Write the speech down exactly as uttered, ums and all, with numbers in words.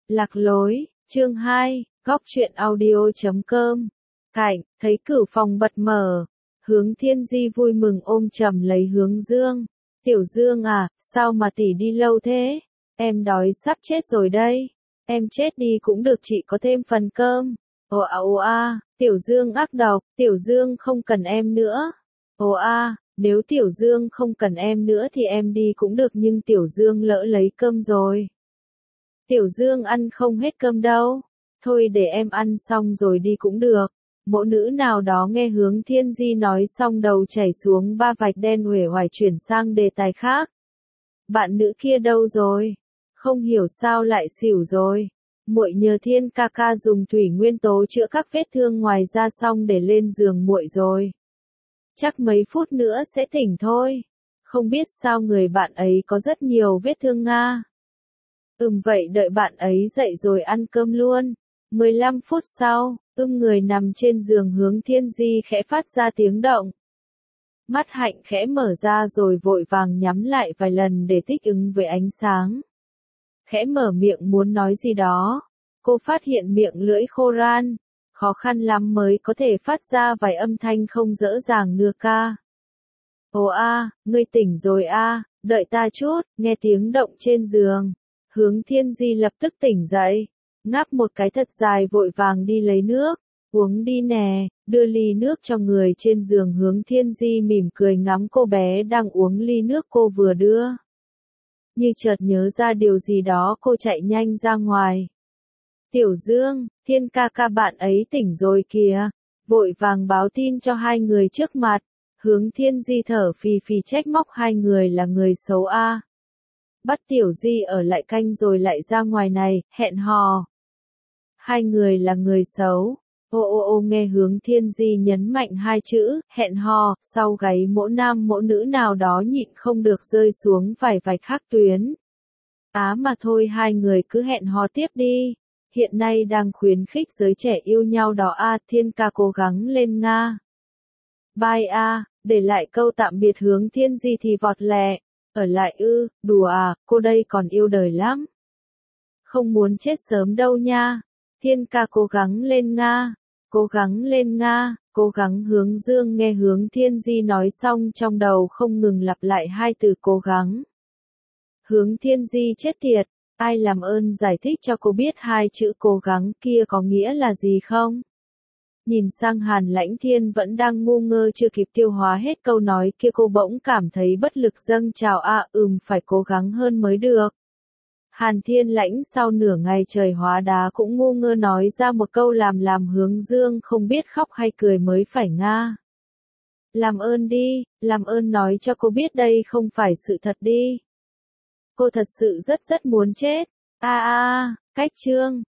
Lạc lối, chương hai, góc truyện audio chấm com. Cạnh, thấy cửu phòng bật mở. Hướng Thiên Di vui mừng ôm chầm lấy Hướng Dương. Tiểu Dương à, sao mà tỷ đi lâu thế? Em đói sắp chết rồi đây. Em chết đi cũng được, chị có thêm phần cơm. Ồ à ồ à, Tiểu Dương ác độc, Tiểu Dương không cần em nữa. Ồ à, nếu Tiểu Dương không cần em nữa thì em đi cũng được, nhưng Tiểu Dương lỡ lấy cơm rồi. Tiểu Dương ăn không hết cơm đâu. Thôi để em ăn xong rồi đi cũng được. Mộ nữ nào đó nghe Hướng Thiên Di nói xong đầu chảy xuống ba vạch đen, uể oải chuyển sang đề tài khác. Bạn nữ kia đâu rồi? Không hiểu sao lại xỉu rồi. Muội nhờ Thiên ca ca dùng thủy nguyên tố chữa các vết thương ngoài da xong để lên giường muội rồi. Chắc mấy phút nữa sẽ tỉnh thôi. Không biết sao người bạn ấy có rất nhiều vết thương nga. Ừm vậy đợi bạn ấy dậy rồi ăn cơm luôn. mười lăm phút sau, ưm người nằm trên giường Hướng Thiên Di khẽ phát ra tiếng động. Mắt Hạnh khẽ mở ra rồi vội vàng nhắm lại vài lần để thích ứng với ánh sáng. Khẽ mở miệng muốn nói gì đó. Cô phát hiện miệng lưỡi khô ran. Khó khăn lắm mới có thể phát ra vài âm thanh không dễ dàng nưa ca. Ồ a, ngươi tỉnh rồi a, đợi ta chút, nghe tiếng động trên giường. Hướng Thiên Di lập tức tỉnh dậy, ngáp một cái thật dài vội vàng đi lấy nước, uống đi nè, đưa ly nước cho người trên giường. Hướng Thiên Di mỉm cười ngắm cô bé đang uống ly nước cô vừa đưa. Như chợt nhớ ra điều gì đó cô chạy nhanh ra ngoài. Tiểu Dương, Thiên ca ca bạn ấy tỉnh rồi kìa, vội vàng báo tin cho hai người trước mặt. Hướng Thiên Di thở phì phì trách móc hai người là người xấu a. Bắt Tiểu Di ở lại canh rồi lại ra ngoài này, hẹn hò. Hai người là người xấu. Ô ô ô nghe Hướng Thiên Di nhấn mạnh hai chữ, hẹn hò, sau gáy mỗ nam mỗ nữ nào đó nhịn không được rơi xuống vài vạch hắc tuyến. Á mà thôi, hai người cứ hẹn hò tiếp đi. Hiện nay đang khuyến khích giới trẻ yêu nhau đó a, Thiên ca cố gắng lên nga. Bye a, để lại câu tạm biệt Hướng Thiên Di thì vọt lẹ. Ở lại ư, đùa à, cô đây còn yêu đời lắm. Không muốn chết sớm đâu nha. Thiên ca cố gắng lên nga. Cố gắng lên nga, cố gắng. Hướng Dương nghe Hướng Thiên Di nói xong trong đầu không ngừng lặp lại hai từ cố gắng. Hướng Thiên Di chết tiệt, ai làm ơn giải thích cho cô biết hai chữ cố gắng kia có nghĩa là gì không? Nhìn sang Hàn Lãnh Thiên vẫn đang ngu ngơ chưa kịp tiêu hóa hết câu nói kia, cô bỗng cảm thấy bất lực dâng trào a à, ừm phải cố gắng hơn mới được. Hàn Thiên Lãnh sau nửa ngày trời hóa đá cũng ngu ngơ nói ra một câu làm làm Hướng Dương không biết khóc hay cười mới phải nga. Làm ơn đi, làm ơn nói cho cô biết đây không phải sự thật đi. Cô thật sự rất rất muốn chết. A a, cách chương.